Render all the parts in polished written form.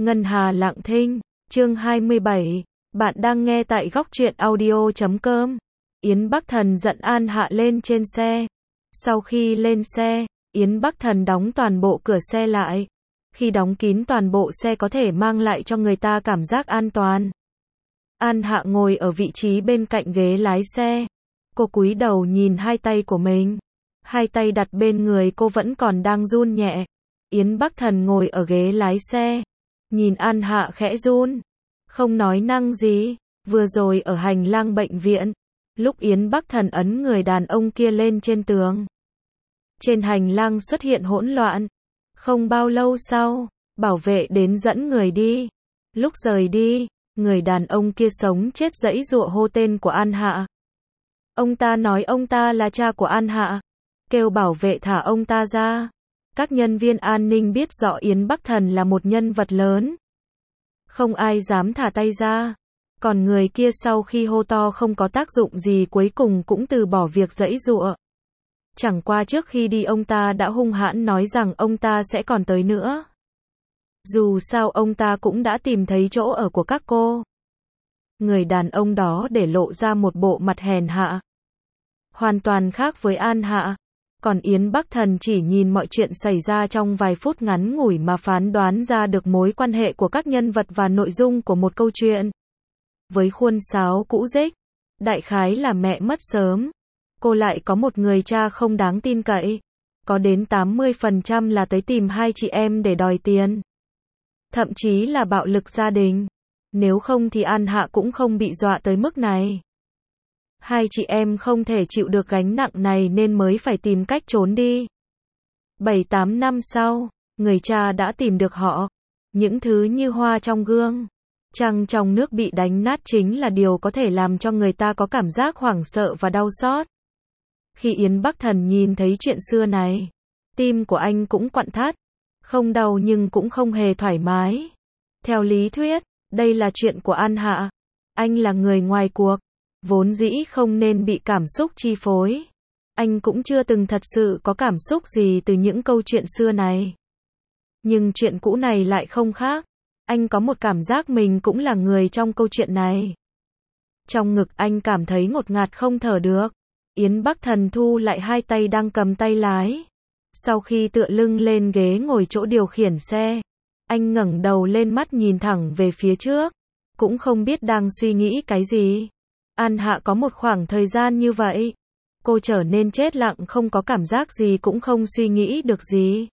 Ngân Hà Lặng Thinh, chương 27, bạn đang nghe tại góc truyện audio.com. Yến Bắc Thần dẫn An Hạ lên trên xe. Sau khi lên xe, Yến Bắc Thần đóng toàn bộ cửa xe lại. Khi đóng kín toàn bộ xe có thể mang lại cho người ta cảm giác an toàn. An Hạ ngồi ở vị trí bên cạnh ghế lái xe. Cô cúi đầu nhìn hai tay của mình. Hai tay đặt bên người cô vẫn còn đang run nhẹ. Yến Bắc Thần ngồi ở ghế lái xe. Nhìn An Hạ khẽ run. Không nói năng gì. Vừa rồi ở hành lang bệnh viện. Lúc Yến Bắc Thần ấn người đàn ông kia lên trên tường. Trên hành lang xuất hiện hỗn loạn. Không bao lâu sau, bảo vệ đến dẫn người đi. Lúc rời đi, người đàn ông kia sống chết giãy giụa hô tên của An Hạ. Ông ta nói ông ta là cha của An Hạ. Kêu bảo vệ thả ông ta ra. Các nhân viên an ninh biết rõ Yến Bắc Thần là một nhân vật lớn. Không ai dám thả tay ra. Còn người kia sau khi hô to không có tác dụng gì cuối cùng cũng từ bỏ việc giãy giụa. Chẳng qua trước khi đi ông ta đã hung hãn nói rằng ông ta sẽ còn tới nữa. Dù sao ông ta cũng đã tìm thấy chỗ ở của các cô. Người đàn ông đó để lộ ra một bộ mặt hèn hạ. Hoàn toàn khác với An Hạ. Còn Yến Bắc Thần chỉ nhìn mọi chuyện xảy ra trong vài phút ngắn ngủi mà phán đoán ra được mối quan hệ của các nhân vật và nội dung của một câu chuyện. Với khuôn sáo cũ rích, đại khái là mẹ mất sớm. Cô lại có một người cha không đáng tin cậy. Có đến 80% là tới tìm hai chị em để đòi tiền. Thậm chí là bạo lực gia đình. Nếu không thì An Hạ cũng không bị dọa tới mức này. Hai chị em không thể chịu được gánh nặng này nên mới phải tìm cách trốn đi. 7-8 năm sau, người cha đã tìm được họ. Những thứ như hoa trong gương, trăng trong nước bị đánh nát chính là điều có thể làm cho người ta có cảm giác hoảng sợ và đau xót. Khi Yến Bắc Thần nhìn thấy chuyện xưa này, tim của anh cũng quặn thắt. Không đau nhưng cũng không hề thoải mái. Theo lý thuyết, đây là chuyện của An Hạ. Anh là người ngoài cuộc. Vốn dĩ không nên bị cảm xúc chi phối. Anh cũng chưa từng thật sự có cảm xúc gì từ những câu chuyện xưa này. Nhưng chuyện cũ này lại không khác. Anh có một cảm giác mình cũng là người trong câu chuyện này. Trong ngực anh cảm thấy ngột ngạt không thở được. Yến Bắc Thần thu lại hai tay đang cầm tay lái. Sau khi tựa lưng lên ghế ngồi chỗ điều khiển xe, anh ngẩng đầu lên mắt nhìn thẳng về phía trước. Cũng không biết đang suy nghĩ cái gì. An Hạ có một khoảng thời gian như vậy. Cô trở nên chết lặng không có cảm giác gì cũng không suy nghĩ được gì.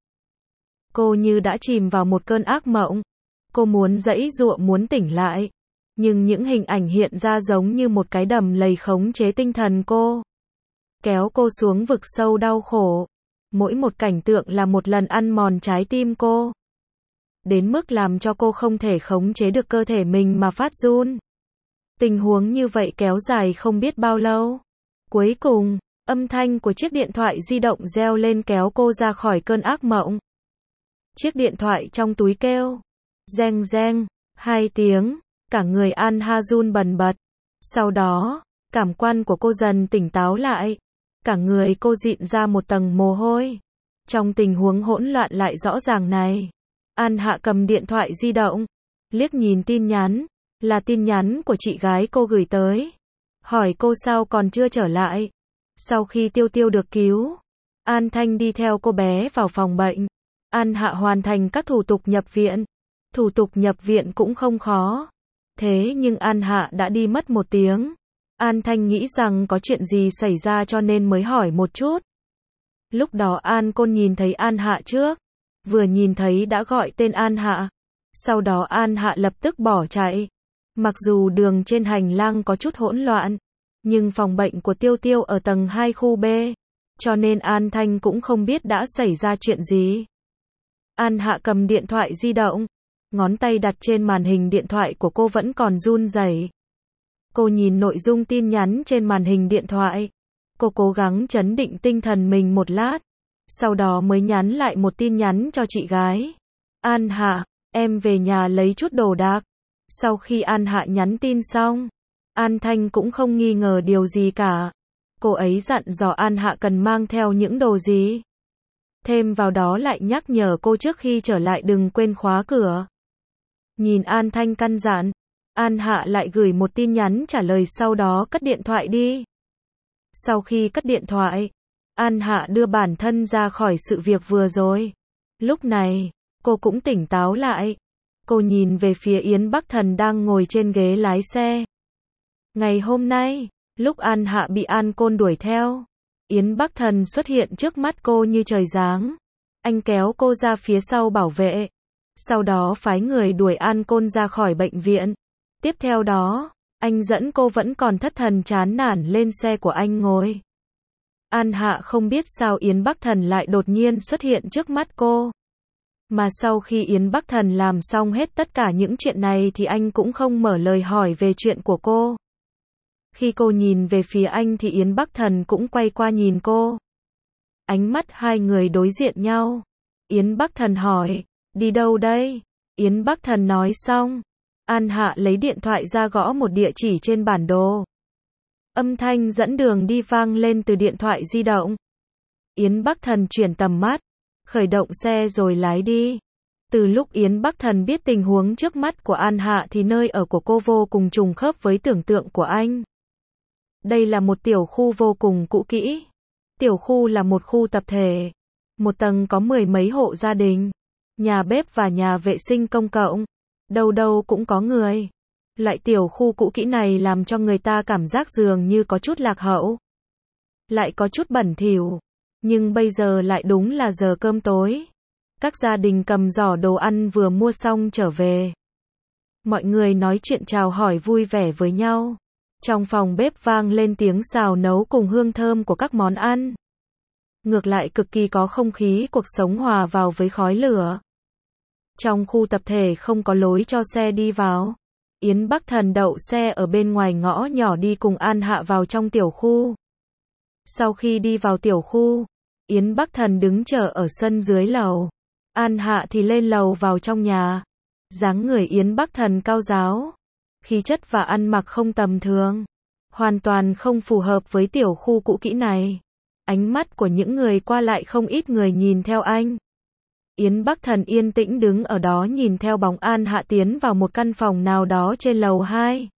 Cô như đã chìm vào một cơn ác mộng. Cô muốn giãy giụa muốn tỉnh lại. Nhưng những hình ảnh hiện ra giống như một cái đầm lầy khống chế tinh thần cô. Kéo cô xuống vực sâu đau khổ. Mỗi một cảnh tượng là một lần ăn mòn trái tim cô. Đến mức làm cho cô không thể khống chế được cơ thể mình mà phát run. Tình huống như vậy kéo dài không biết bao lâu. Cuối cùng, âm thanh của chiếc điện thoại di động reo lên kéo cô ra khỏi cơn ác mộng. Chiếc điện thoại trong túi kêu. Reng reng, 2 tiếng, cả người An Hạ run bần bật. Sau đó, cảm quan của cô dần tỉnh táo lại. Cả người cô dịn ra một tầng mồ hôi. Trong tình huống hỗn loạn lại rõ ràng này, An Hạ cầm điện thoại di động, liếc nhìn tin nhắn. Là tin nhắn của chị gái cô gửi tới. Hỏi cô sao còn chưa trở lại. Sau khi Tiêu Tiêu được cứu, An Thanh đi theo cô bé vào phòng bệnh. An Hạ hoàn thành các thủ tục nhập viện. Thủ tục nhập viện cũng không khó. Thế nhưng An Hạ đã đi mất 1 tiếng. An Thanh nghĩ rằng có chuyện gì xảy ra cho nên mới hỏi một chút. Lúc đó An Côn nhìn thấy An Hạ trước. Vừa nhìn thấy đã gọi tên An Hạ. Sau đó An Hạ lập tức bỏ chạy. Mặc dù đường trên hành lang có chút hỗn loạn, nhưng phòng bệnh của Tiêu Tiêu ở tầng 2 khu B, cho nên An Thanh cũng không biết đã xảy ra chuyện gì. An Hạ cầm điện thoại di động, ngón tay đặt trên màn hình điện thoại của cô vẫn còn run rẩy. Cô nhìn nội dung tin nhắn trên màn hình điện thoại. Cô cố gắng trấn định tinh thần mình một lát, sau đó mới nhắn lại một tin nhắn cho chị gái. An Hạ, em về nhà lấy chút đồ đạc. Sau khi An Hạ nhắn tin xong, An Thanh cũng không nghi ngờ điều gì cả. Cô ấy dặn dò An Hạ cần mang theo những đồ gì. Thêm vào đó lại nhắc nhở cô trước khi trở lại đừng quên khóa cửa. Nhìn An Thanh căn dặn, An Hạ lại gửi một tin nhắn trả lời sau đó cất điện thoại đi. Sau khi cất điện thoại, An Hạ đưa bản thân ra khỏi sự việc vừa rồi. Lúc này, cô cũng tỉnh táo lại. Cô nhìn về phía Yến Bắc Thần đang ngồi trên ghế lái xe. Ngày hôm nay, lúc An Hạ bị An Côn đuổi theo, Yến Bắc Thần xuất hiện trước mắt cô như trời giáng. Anh kéo cô ra phía sau bảo vệ. Sau đó phái người đuổi An Côn ra khỏi bệnh viện. Tiếp theo đó, anh dẫn cô vẫn còn thất thần chán nản lên xe của anh ngồi. An Hạ không biết sao Yến Bắc Thần lại đột nhiên xuất hiện trước mắt cô. Mà sau khi Yến Bắc Thần làm xong hết tất cả những chuyện này thì anh cũng không mở lời hỏi về chuyện của cô. Khi cô nhìn về phía anh thì Yến Bắc Thần cũng quay qua nhìn cô. Ánh mắt hai người đối diện nhau. Yến Bắc Thần hỏi, đi đâu đây? Yến Bắc Thần nói xong, An Hạ lấy điện thoại ra gõ một địa chỉ trên bản đồ. Âm thanh dẫn đường đi vang lên từ điện thoại di động. Yến Bắc Thần chuyển tầm mắt, khởi động xe rồi lái đi. Từ lúc Yến Bắc Thần biết tình huống trước mắt của An Hạ thì nơi ở của cô vô cùng trùng khớp với tưởng tượng của anh. Đây là một tiểu khu vô cùng cũ kỹ. Tiểu khu là một khu tập thể. Một tầng có mười mấy hộ gia đình. Nhà bếp và nhà vệ sinh công cộng. Đâu đâu cũng có người. Loại tiểu khu cũ kỹ này làm cho người ta cảm giác dường như có chút lạc hậu. Lại có chút bẩn thỉu. Nhưng bây giờ lại đúng là giờ cơm tối. Các gia đình cầm giỏ đồ ăn vừa mua xong trở về. Mọi người nói chuyện chào hỏi vui vẻ với nhau. Trong phòng bếp vang lên tiếng xào nấu cùng hương thơm của các món ăn. Ngược lại cực kỳ có không khí cuộc sống hòa vào với khói lửa. Trong khu tập thể không có lối cho xe đi vào. Yến Bắc Thần đậu xe ở bên ngoài ngõ nhỏ đi cùng An Hạ vào trong tiểu khu. Sau khi đi vào tiểu khu, Yến Bắc Thần đứng chờ ở sân dưới lầu. An Hạ thì lên lầu vào trong nhà. Dáng người Yến Bắc Thần cao ráo. Khí chất và ăn mặc không tầm thường. Hoàn toàn không phù hợp với tiểu khu cũ kỹ này. Ánh mắt của những người qua lại không ít người nhìn theo anh. Yến Bắc Thần yên tĩnh đứng ở đó nhìn theo bóng An Hạ tiến vào một căn phòng nào đó trên lầu 2.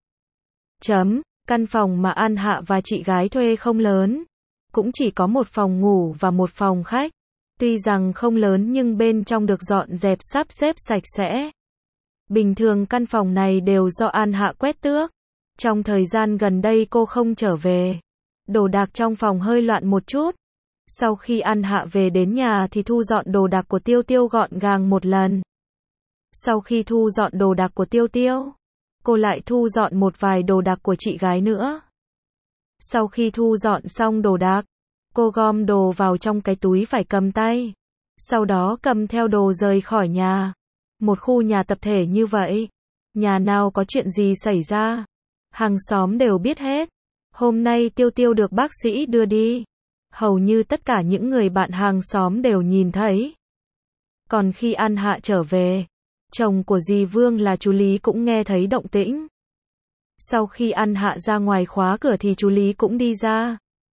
Căn phòng mà An Hạ và chị gái thuê không lớn. Cũng chỉ có một phòng ngủ và một phòng khách. Tuy rằng không lớn nhưng bên trong được dọn dẹp sắp xếp sạch sẽ. Bình thường căn phòng này đều do An Hạ quét tước. Trong thời gian gần đây cô không trở về. Đồ đạc trong phòng hơi loạn một chút. Sau khi An Hạ về đến nhà thì thu dọn đồ đạc của Tiêu Tiêu gọn gàng một lần. Sau khi thu dọn đồ đạc của Tiêu Tiêu, cô lại thu dọn một vài đồ đạc của chị gái nữa. Sau khi thu dọn xong đồ đạc, cô gom đồ vào trong cái túi vải cầm tay. Sau đó cầm theo đồ rời khỏi nhà. Một khu nhà tập thể như vậy, nhà nào có chuyện gì xảy ra, hàng xóm đều biết hết. Hôm nay Tiêu Tiêu được bác sĩ đưa đi. Hầu như tất cả những người bạn hàng xóm đều nhìn thấy. Còn khi An Hạ trở về, chồng của dì Vương là chú Lý cũng nghe thấy động tĩnh. Sau khi An Hạ ra ngoài khóa cửa thì chú Lý cũng đi ra.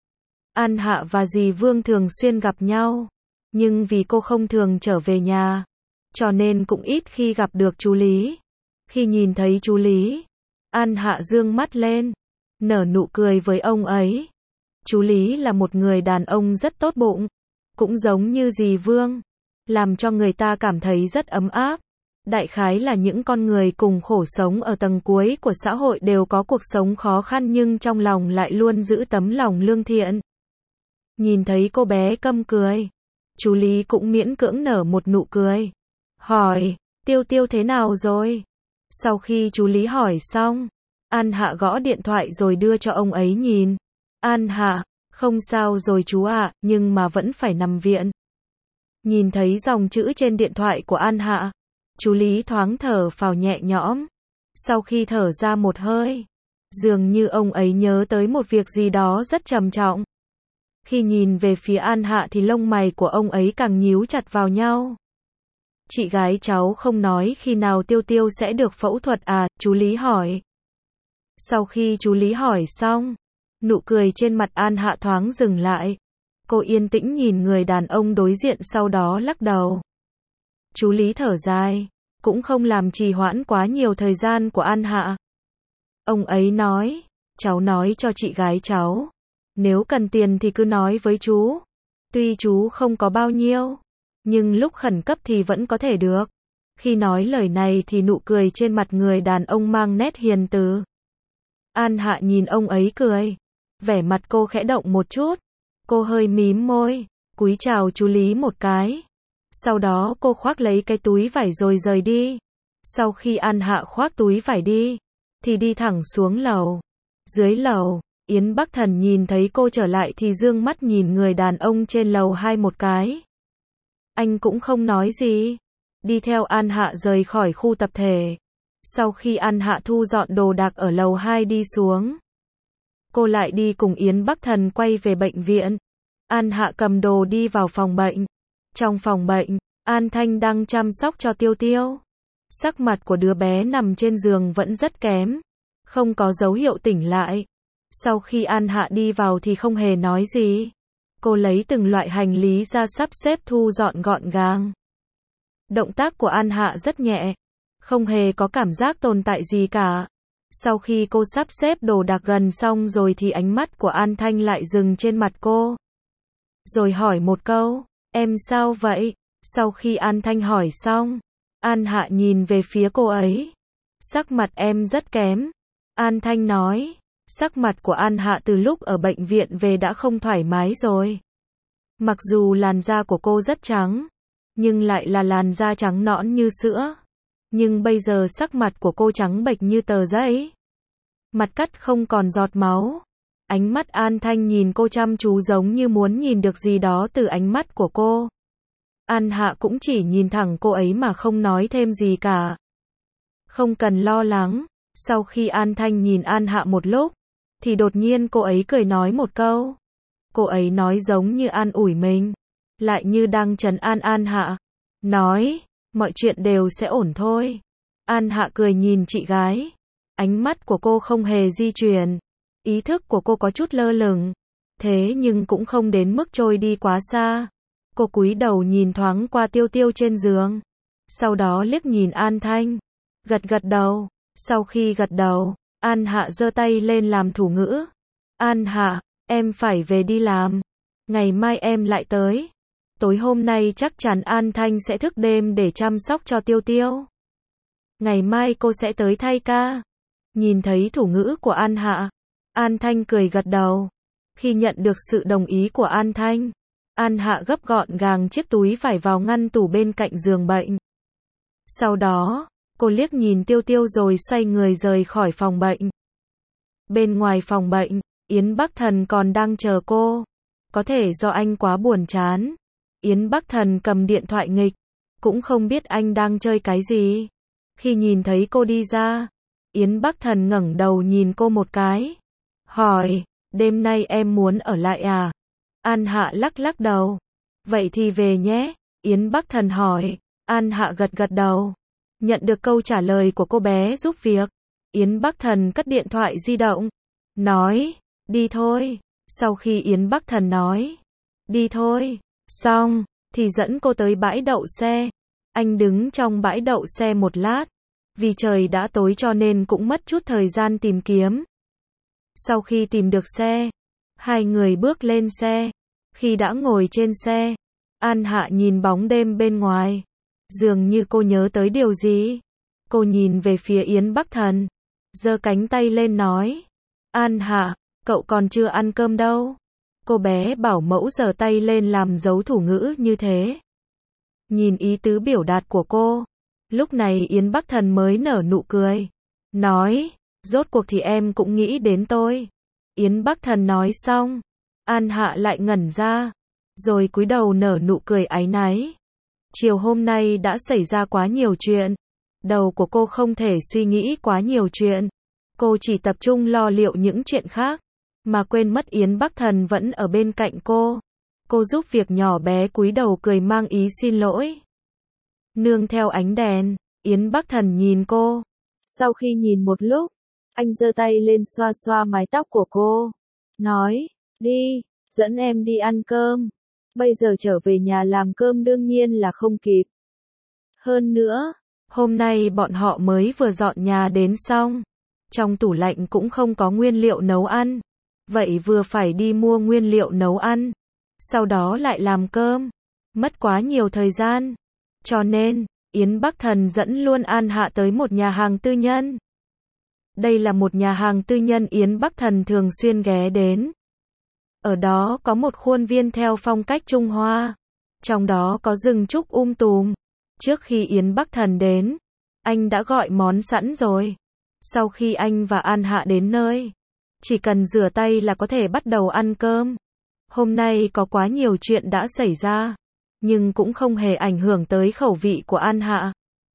An Hạ và dì Vương thường xuyên gặp nhau, nhưng vì cô không thường trở về nhà, cho nên cũng ít khi gặp được chú Lý. Khi nhìn thấy chú Lý, An Hạ dương mắt lên, nở nụ cười với ông ấy. Chú Lý là một người đàn ông rất tốt bụng, cũng giống như dì Vương, làm cho người ta cảm thấy rất ấm áp. Đại khái là những con người cùng khổ sống ở tầng cuối của xã hội đều có cuộc sống khó khăn nhưng trong lòng lại luôn giữ tấm lòng lương thiện. Nhìn thấy cô bé câm cười, chú Lý cũng miễn cưỡng nở một nụ cười. Hỏi, Tiêu Tiêu thế nào rồi? Sau khi chú Lý hỏi xong, An Hạ gõ điện thoại rồi đưa cho ông ấy nhìn. An Hạ, không sao rồi chú ạ, nhưng mà vẫn phải nằm viện. Nhìn thấy dòng chữ trên điện thoại của An Hạ, chú Lý thoáng thở phào nhẹ nhõm. Sau khi thở ra một hơi, dường như ông ấy nhớ tới một việc gì đó rất trầm trọng. Khi nhìn về phía An Hạ thì lông mày của ông ấy càng nhíu chặt vào nhau. Chị gái cháu không nói khi nào Tiêu Tiêu sẽ được phẫu thuật à, chú Lý hỏi. Sau khi chú Lý hỏi xong, nụ cười trên mặt An Hạ thoáng dừng lại. Cô yên tĩnh nhìn người đàn ông đối diện sau đó lắc đầu. Chú Lý thở dài. cũng không làm trì hoãn quá nhiều thời gian của An Hạ. Ông ấy nói, cháu nói cho chị gái cháu, nếu cần tiền thì cứ nói với chú. Tuy chú không có bao nhiêu, nhưng lúc khẩn cấp thì vẫn có thể được. Khi nói lời này thì nụ cười trên mặt người đàn ông mang nét hiền từ. An Hạ nhìn ông ấy cười. Vẻ mặt cô khẽ động một chút. Cô hơi mím môi, cúi chào chú Lý một cái. Sau đó cô khoác lấy cái túi vải rồi rời đi. Sau khi An Hạ khoác túi vải đi, thì đi thẳng xuống lầu. Dưới lầu, Yến Bắc Thần nhìn thấy cô trở lại thì dương mắt nhìn người đàn ông trên lầu 2 một cái. Anh cũng không nói gì. Đi theo An Hạ rời khỏi khu tập thể. Sau khi An Hạ thu dọn đồ đạc ở lầu 2 đi xuống, cô lại đi cùng Yến Bắc Thần quay về bệnh viện. An Hạ cầm đồ đi vào phòng bệnh. Trong phòng bệnh, An Thanh đang chăm sóc cho Tiêu Tiêu. Sắc mặt của đứa bé nằm trên giường vẫn rất kém, không có dấu hiệu tỉnh lại. Sau khi An Hạ đi vào thì không hề nói gì. Cô lấy từng loại hành lý ra sắp xếp thu dọn gọn gàng. Động tác của An Hạ rất nhẹ, không hề có cảm giác tồn tại gì cả. Sau khi cô sắp xếp đồ đạc gần xong rồi thì ánh mắt của An Thanh lại dừng trên mặt cô. Rồi hỏi một câu, em sao vậy? Sau khi An Thanh hỏi xong, An Hạ nhìn về phía cô ấy. Sắc mặt em rất kém. An Thanh nói, sắc mặt của An Hạ từ lúc ở bệnh viện về đã không thoải mái rồi. Mặc dù làn da của cô rất trắng, nhưng lại là làn da trắng nõn như sữa. Nhưng bây giờ sắc mặt của cô trắng bệch như tờ giấy. Mặt cắt không còn giọt máu. Ánh mắt An Thanh nhìn cô chăm chú giống như muốn nhìn được gì đó từ ánh mắt của cô. An Hạ cũng chỉ nhìn thẳng cô ấy mà không nói thêm gì cả. Không cần lo lắng. Sau khi An Thanh nhìn An Hạ một lúc, thì đột nhiên cô ấy cười nói một câu. Cô ấy nói giống như an ủi mình, lại như đang trấn an An Hạ. Nói, mọi chuyện đều sẽ ổn thôi. An Hạ cười nhìn chị gái. Ánh mắt của cô không hề di chuyển. Ý thức của cô có chút lơ lửng. Thế nhưng cũng không đến mức trôi đi quá xa. Cô cúi đầu nhìn thoáng qua Tiêu Tiêu trên giường. Sau đó liếc nhìn An Thanh. Gật gật đầu. Sau khi gật đầu, An Hạ giơ tay lên làm thủ ngữ. An Hạ, em phải về đi làm. Ngày mai em lại tới. Tối hôm nay chắc chắn An Thanh sẽ thức đêm để chăm sóc cho Tiêu Tiêu. Ngày mai cô sẽ tới thay ca. Nhìn thấy thủ ngữ của An Hạ, An Thanh cười gật đầu. Khi nhận được sự đồng ý của An Thanh, An Hạ gấp gọn gàng chiếc túi vải vào ngăn tủ bên cạnh giường bệnh. Sau đó, cô liếc nhìn Tiêu Tiêu rồi xoay người rời khỏi phòng bệnh. Bên ngoài phòng bệnh, Yến Bắc Thần còn đang chờ cô. Có thể do anh quá buồn chán. Yến Bắc Thần cầm điện thoại nghịch, cũng không biết anh đang chơi cái gì. Khi nhìn thấy cô đi ra, Yến Bắc Thần ngẩng đầu nhìn cô một cái. Hỏi, đêm nay em muốn ở lại à? An Hạ lắc lắc đầu. Vậy thì về nhé. Yến Bắc Thần hỏi. An Hạ gật gật đầu. Nhận được câu trả lời của cô bé giúp việc, Yến Bắc Thần cất điện thoại di động. Nói, đi thôi. Sau khi Yến Bắc Thần nói, đi thôi, xong, thì dẫn cô tới bãi đậu xe. Anh đứng trong bãi đậu xe một lát. Vì trời đã tối cho nên cũng mất chút thời gian tìm kiếm. Sau khi tìm được xe, hai người bước lên xe. Khi đã ngồi trên xe, An Hạ nhìn bóng đêm bên ngoài. Dường như cô nhớ tới điều gì. Cô nhìn về phía Yến Bắc Thần, giơ cánh tay lên nói. An Hạ, cậu còn chưa ăn cơm đâu. Cô bé bảo mẫu giơ tay lên làm dấu thủ ngữ như thế. Nhìn ý tứ biểu đạt của cô, lúc này Yến Bắc Thần mới nở nụ cười. Nói, rốt cuộc thì em cũng nghĩ đến tôi. Yến Bắc Thần nói xong, An Hạ lại ngẩn ra, rồi cúi đầu nở nụ cười áy náy. Chiều hôm nay đã xảy ra quá nhiều chuyện. Đầu của cô không thể suy nghĩ quá nhiều chuyện. Cô chỉ tập trung lo liệu những chuyện khác, mà quên mất Yến Bắc Thần vẫn ở bên cạnh cô. Cô giúp việc nhỏ bé cúi đầu cười mang ý xin lỗi. Nương theo ánh đèn, Yến Bắc Thần nhìn cô. Sau khi nhìn một lúc, anh giơ tay lên xoa xoa mái tóc của cô. Nói, đi, dẫn em đi ăn cơm. Bây giờ trở về nhà làm cơm đương nhiên là không kịp. Hơn nữa, Hôm nay bọn họ mới vừa dọn nhà đến xong. Trong tủ lạnh cũng không có nguyên liệu nấu ăn. Vậy vừa phải đi mua nguyên liệu nấu ăn. Sau đó lại làm cơm. Mất quá nhiều thời gian. Cho nên, Yến Bắc Thần dẫn luôn An Hạ tới một nhà hàng tư nhân. Đây là một nhà hàng tư nhân Yến Bắc Thần thường xuyên ghé đến. Ở đó có một khuôn viên theo phong cách Trung Hoa. Trong đó có rừng trúc tùm. Trước khi Yến Bắc Thần đến, anh đã gọi món sẵn rồi. Sau khi anh và An Hạ đến nơi, chỉ cần rửa tay là có thể bắt đầu ăn cơm. Hôm nay có quá nhiều chuyện đã xảy ra, nhưng cũng không hề ảnh hưởng tới khẩu vị của An Hạ.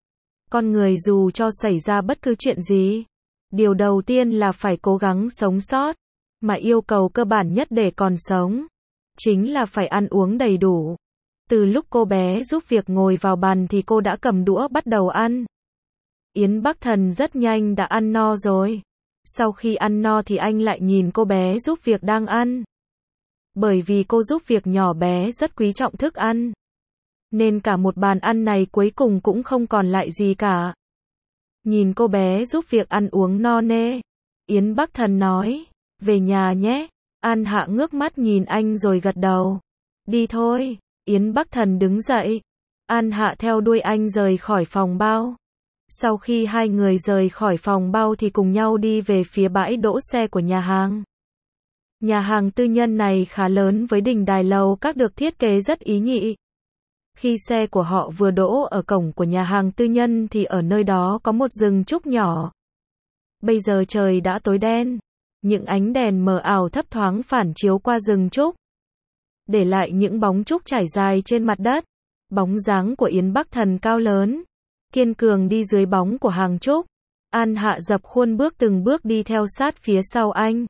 Con người dù cho xảy ra bất cứ chuyện gì, điều đầu tiên là phải cố gắng sống sót, mà yêu cầu cơ bản nhất để còn sống, chính là phải ăn uống đầy đủ. Từ lúc cô bé giúp việc ngồi vào bàn thì cô đã cầm đũa bắt đầu ăn. Yến Bắc Thần rất nhanh đã ăn no rồi. Sau khi ăn no thì anh lại nhìn cô bé giúp việc đang ăn. Bởi vì cô giúp việc nhỏ bé rất quý trọng thức ăn, nên cả một bàn ăn này cuối cùng cũng không còn lại gì cả. Nhìn cô bé giúp việc ăn uống no nê, Yến Bắc Thần nói, về nhà nhé. An Hạ ngước mắt nhìn anh rồi gật đầu. Đi thôi. Yến Bắc Thần đứng dậy. An Hạ theo đuôi anh rời khỏi phòng bao. Sau khi hai người rời khỏi phòng bao thì cùng nhau đi về phía bãi đỗ xe của nhà hàng. Nhà hàng tư nhân này khá lớn với đình đài lầu các được thiết kế rất ý nhị. Khi xe của họ vừa đỗ ở cổng của nhà hàng tư nhân thì ở nơi đó có một rừng trúc nhỏ. Bây giờ trời đã tối đen. Những ánh đèn mờ ảo thấp thoáng phản chiếu qua rừng trúc, để lại những bóng trúc trải dài trên mặt đất. Bóng dáng của Yến Bắc Thần cao lớn, kiên cường đi dưới bóng của hàng trúc. An Hạ dập khuôn bước từng bước đi theo sát phía sau anh.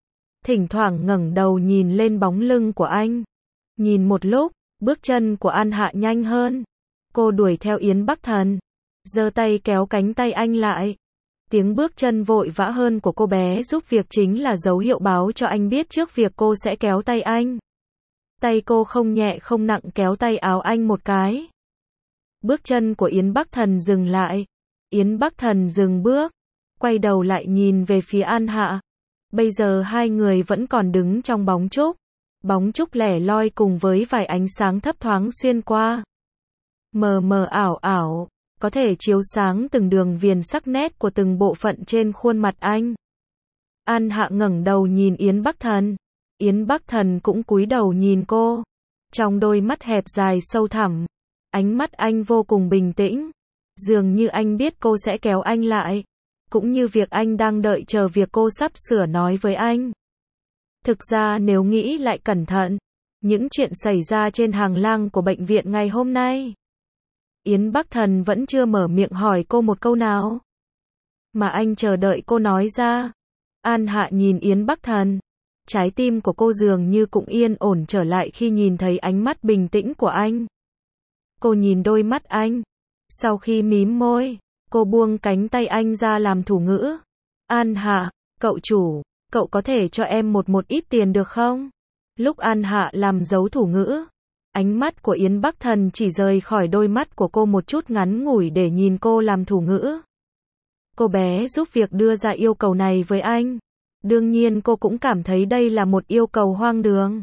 Thỉnh thoảng ngẩng đầu nhìn lên bóng lưng của anh. Nhìn một lúc, bước chân của An Hạ nhanh hơn. Cô đuổi theo Yến Bắc Thần, giơ tay kéo cánh tay anh lại. Tiếng bước chân vội vã hơn của cô bé giúp việc chính là dấu hiệu báo cho anh biết trước việc cô sẽ kéo tay anh. Tay cô không nhẹ không nặng kéo tay áo anh một cái. Bước chân của Yến Bắc Thần dừng lại. Yến Bắc Thần dừng bước, quay đầu lại nhìn về phía An Hạ. Bây giờ hai người vẫn còn đứng trong bóng trúc. Bóng trúc lẻ loi cùng với vài ánh sáng thấp thoáng xuyên qua. Mờ mờ ảo ảo, có thể chiếu sáng từng đường viền sắc nét của từng bộ phận trên khuôn mặt anh. An Hạ ngẩng đầu nhìn Yến Bắc Thần. Yến Bắc Thần cũng cúi đầu nhìn cô. Trong đôi mắt hẹp dài sâu thẳm, ánh mắt anh vô cùng bình tĩnh. Dường như anh biết cô sẽ kéo anh lại. Cũng như việc anh đang đợi chờ việc cô sắp sửa nói với anh. Thực ra nếu nghĩ lại cẩn thận, những chuyện xảy ra trên hành lang của bệnh viện ngày hôm nay, Yến Bắc Thần vẫn chưa mở miệng hỏi cô một câu nào, mà anh chờ đợi cô nói ra. An Hạ nhìn Yến Bắc Thần. Trái tim của cô dường như cũng yên ổn trở lại khi nhìn thấy ánh mắt bình tĩnh của anh. Cô nhìn đôi mắt anh. Sau khi mím môi, cô buông cánh tay anh ra làm thủ ngữ. An Hạ, cậu chủ, cậu có thể cho em một ít tiền được không? Lúc An Hạ làm dấu thủ ngữ, ánh mắt của Yến Bắc Thần chỉ rời khỏi đôi mắt của cô một chút ngắn ngủi để nhìn cô làm thủ ngữ. Cô bé giúp việc đưa ra yêu cầu này với anh. Đương nhiên cô cũng cảm thấy đây là một yêu cầu hoang đường.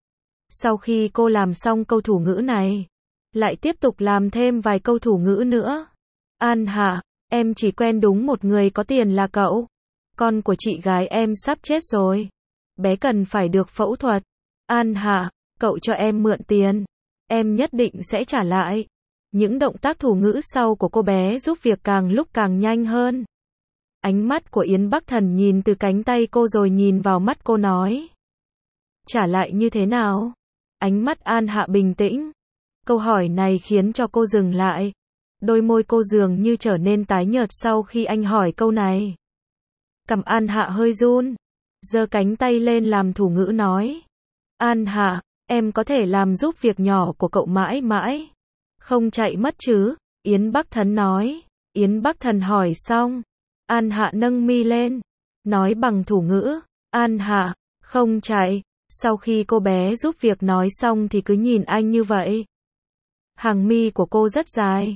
Sau khi cô làm xong câu thủ ngữ này, lại tiếp tục làm thêm vài câu thủ ngữ nữa. An Hạ, em chỉ quen đúng một người có tiền là cậu. Con của chị gái em sắp chết rồi. Bé cần phải được phẫu thuật. An Hạ, cậu cho em mượn tiền. Em nhất định sẽ trả lại. Những động tác thủ ngữ sau của cô bé giúp việc càng lúc càng nhanh hơn. Ánh mắt của Yến Bắc Thần nhìn từ cánh tay cô rồi nhìn vào mắt cô nói. Trả lại như thế nào? Ánh mắt An Hạ bình tĩnh. Câu hỏi này khiến cho cô dừng lại. Đôi môi cô dường như trở nên tái nhợt sau khi anh hỏi câu này. Cằm An Hạ hơi run. Giơ cánh tay lên làm thủ ngữ nói. An Hạ, em có thể làm giúp việc nhỏ của cậu mãi mãi. Không chạy mất chứ? Yến Bắc Thần nói. Yến Bắc Thần hỏi xong. An Hạ nâng mi lên. Nói bằng thủ ngữ. An Hạ, không chạy. Sau khi cô bé giúp việc nói xong thì cứ nhìn anh như vậy. Hàng mi của cô rất dài.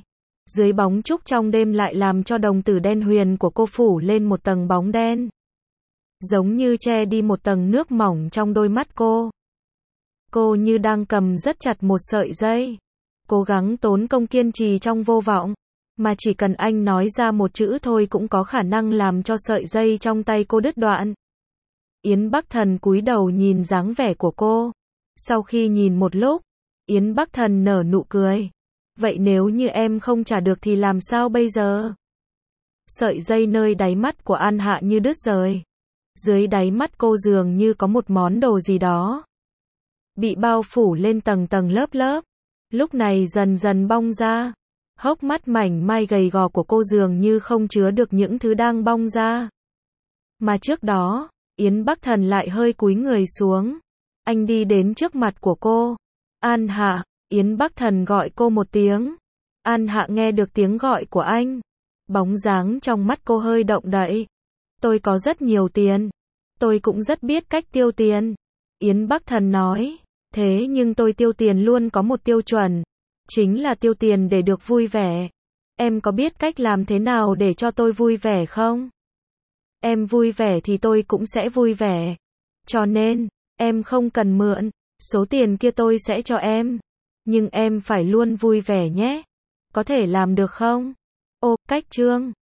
Dưới bóng trúc trong đêm lại làm cho đồng tử đen huyền của cô phủ lên một tầng bóng đen. Giống như che đi một tầng nước mỏng trong đôi mắt cô. Cô như đang cầm rất chặt một sợi dây. Cố gắng tốn công kiên trì trong vô vọng. Mà chỉ cần anh nói ra một chữ thôi cũng có khả năng làm cho sợi dây trong tay cô đứt đoạn. Yến Bắc Thần cúi đầu nhìn dáng vẻ của cô. Sau khi nhìn một lúc, Yến Bắc Thần nở nụ cười. Vậy nếu như em không trả được thì làm sao bây giờ? Sợi dây nơi đáy mắt của An Hạ như đứt rời. Dưới đáy mắt cô dường như có một món đồ gì đó. Bị bao phủ lên tầng tầng lớp lớp. Lúc này dần dần bong ra. Hốc mắt mảnh mai gầy gò của cô dường như không chứa được những thứ đang bong ra. Mà trước đó, Yến Bắc Thần lại hơi cúi người xuống. Anh đi đến trước mặt của cô. An Hạ, Yến Bắc Thần gọi cô một tiếng. An Hạ nghe được tiếng gọi của anh. Bóng dáng trong mắt cô hơi động đậy. Tôi có rất nhiều tiền. Tôi cũng rất biết cách tiêu tiền. Yến Bắc Thần nói. Thế nhưng tôi tiêu tiền luôn có một tiêu chuẩn. Chính là tiêu tiền để được vui vẻ. Em có biết cách làm thế nào để cho tôi vui vẻ không? Em vui vẻ thì tôi cũng sẽ vui vẻ. Cho nên, em không cần mượn. Số tiền kia tôi sẽ cho em. Nhưng em phải luôn vui vẻ nhé. Có thể làm được không? Ô, cách chương.